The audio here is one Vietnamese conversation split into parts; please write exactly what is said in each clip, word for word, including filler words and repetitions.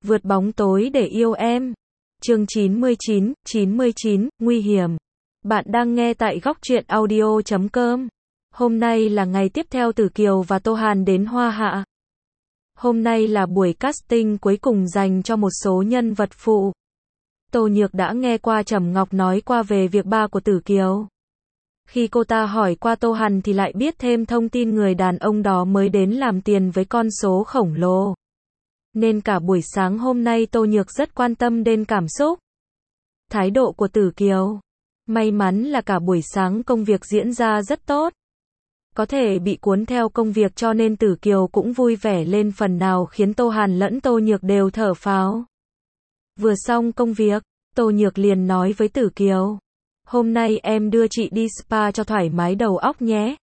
Vượt bóng tối để yêu em. Chương chín mươi chín, chín mươi chín, nguy hiểm. Bạn đang nghe tại góc truyện audio chấm com. Hôm nay là ngày tiếp theo Tử Kiều và Tô Hàn đến Hoa Hạ. Hôm nay là buổi casting cuối cùng dành cho một số nhân vật phụ. Tô Nhược đã nghe qua Trầm Ngọc nói qua về việc ba của Tử Kiều. Khi cô ta hỏi qua Tô Hàn thì lại biết thêm thông tin người đàn ông đó mới đến làm tiền với con số khổng lồ. Nên cả buổi sáng hôm nay Tô Nhược rất quan tâm đến cảm xúc, thái độ của Tử Kiều. May mắn là cả buổi sáng công việc diễn ra rất tốt. Có thể bị cuốn theo công việc cho nên Tử Kiều cũng vui vẻ lên phần nào khiến Tô Hàn lẫn Tô Nhược đều thở phào. Vừa xong công việc, Tô Nhược liền nói với Tử Kiều. Hôm nay em đưa chị đi spa cho thoải mái đầu óc nhé.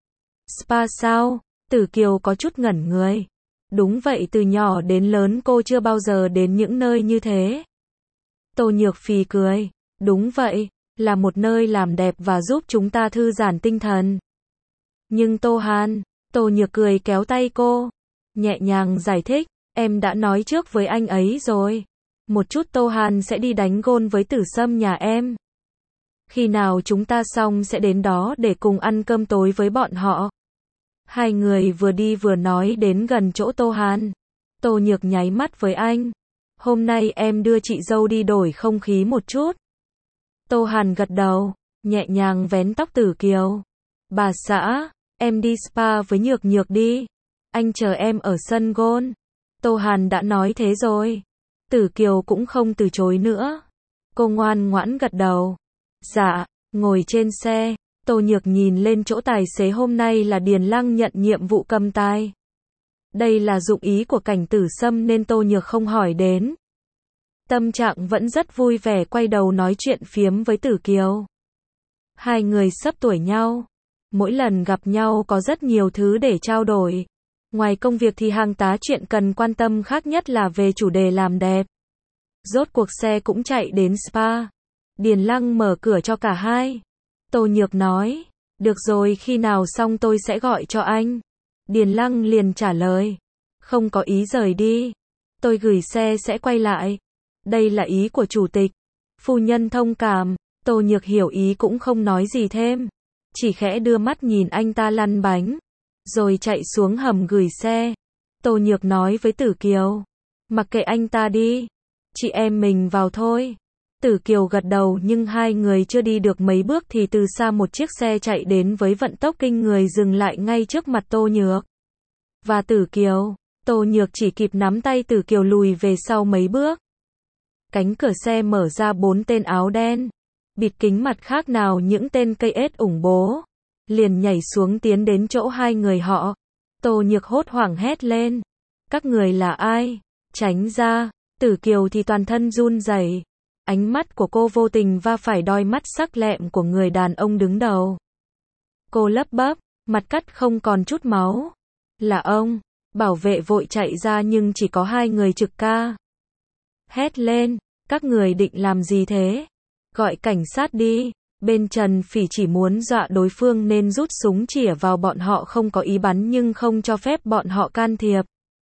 Spa sao? Tử Kiều có chút ngẩn người. Đúng vậy, từ nhỏ đến lớn cô chưa bao giờ đến những nơi như thế. Tô Nhược phì cười. Đúng vậy, là một nơi làm đẹp và giúp chúng ta thư giãn tinh thần. Nhưng Tô Hàn, Tô Nhược cười kéo tay cô, nhẹ nhàng giải thích, em đã nói trước với anh ấy rồi. Một chút Tô Hàn sẽ đi đánh gôn với Tử Sâm nhà em. Khi nào chúng ta xong sẽ đến đó để cùng ăn cơm tối với bọn họ. Hai người vừa đi vừa nói đến gần chỗ Tô Hàn. Tô Nhược nháy mắt với anh. Hôm nay em đưa chị dâu đi đổi không khí một chút. Tô Hàn gật đầu, nhẹ nhàng vén tóc Tử Kiều. Bà xã, em đi spa với Nhược Nhược đi. Anh chờ em ở sân gôn. Tô Hàn đã nói thế rồi. Tử Kiều cũng không từ chối nữa. Cô ngoan ngoãn gật đầu. Dạ, ngồi trên xe. Tô Nhược nhìn lên chỗ tài xế hôm nay là Điền Lăng nhận nhiệm vụ cầm tài. Đây là dụng ý của Cảnh Tử Sâm nên Tô Nhược không hỏi đến. Tâm trạng vẫn rất vui vẻ quay đầu nói chuyện phiếm với Tử Kiều. Hai người sắp tuổi nhau. Mỗi lần gặp nhau có rất nhiều thứ để trao đổi. Ngoài công việc thì hàng tá chuyện cần quan tâm khác nhất là về chủ đề làm đẹp. Rốt cuộc xe cũng chạy đến spa. Điền Lăng mở cửa cho cả hai. Tô Nhược nói, được rồi, khi nào xong tôi sẽ gọi cho anh. Điền Lăng liền trả lời, không có ý rời đi. Tôi gửi xe sẽ quay lại. Đây là ý của chủ tịch. Phu nhân thông cảm. Tô Nhược hiểu ý cũng không nói gì thêm. Chỉ khẽ đưa mắt nhìn anh ta lăn bánh. Rồi chạy xuống hầm gửi xe. Tô Nhược nói với Tử Kiều, mặc kệ anh ta đi. Chị em mình vào thôi. Tử Kiều gật đầu nhưng hai người chưa đi được mấy bước thì từ xa một chiếc xe chạy đến với vận tốc kinh người dừng lại ngay trước mặt Tô Nhược và Tử Kiều. Tô Nhược chỉ kịp nắm tay Tử Kiều lùi về sau mấy bước. Cánh cửa xe mở ra, bốn tên áo đen, bịt kính mặt khác nào những tên cây ết ủng bố, liền nhảy xuống tiến đến chỗ hai người họ. Tô Nhược hốt hoảng hét lên. Các người là ai? Tránh ra. Tử Kiều thì toàn thân run rẩy. Ánh mắt của cô vô tình va phải đôi mắt sắc lẹm của người đàn ông đứng đầu. Cô lắp bắp, mặt cắt không còn chút máu. Là ông. Bảo vệ vội chạy ra nhưng chỉ có hai người trực ca. Hét lên, các người định làm gì thế? Gọi cảnh sát đi. Bên Trần Phỉ chỉ muốn dọa đối phương nên rút súng chĩa vào bọn họ, không có ý bắn nhưng không cho phép bọn họ can thiệp.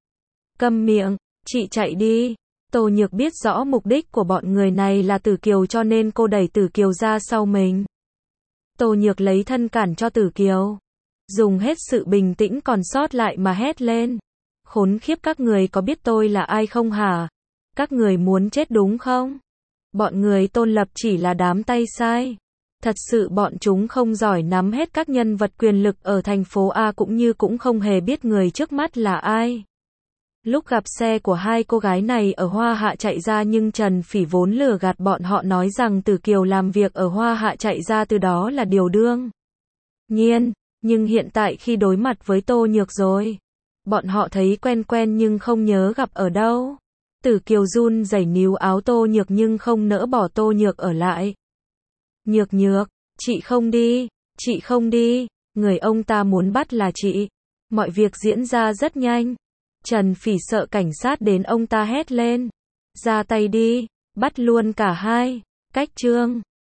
Câm miệng, chị chạy đi. Tô Nhược biết rõ mục đích của bọn người này là Tử Kiều cho nên cô đẩy Tử Kiều ra sau mình. Tô Nhược lấy thân cản cho Tử Kiều. Dùng hết sự bình tĩnh còn sót lại mà hét lên. Khốn khiếp, các người có biết tôi là ai không hả? Các người muốn chết đúng không? Bọn người Tôn Lập chỉ là đám tay sai. Thật sự bọn chúng không giỏi nắm hết các nhân vật quyền lực ở thành phố A cũng như cũng không hề biết người trước mắt là ai. Lúc gặp xe của hai cô gái này ở Hoa Hạ chạy ra nhưng Trần Phỉ vốn lừa gạt bọn họ nói rằng Tử Kiều làm việc ở Hoa Hạ chạy ra từ đó là điều đương nhiên. Nhưng hiện tại khi đối mặt với Tô Nhược rồi, bọn họ thấy quen quen nhưng không nhớ gặp ở đâu. Tử Kiều run rẩy níu áo Tô Nhược nhưng không nỡ bỏ Tô Nhược ở lại. Nhược Nhược, chị không đi, chị không đi, người ông ta muốn bắt là chị. Mọi việc diễn ra rất nhanh. Trần Phỉ sợ cảnh sát đến, ông ta hét lên. Ra tay đi, bắt luôn cả hai. Cách chương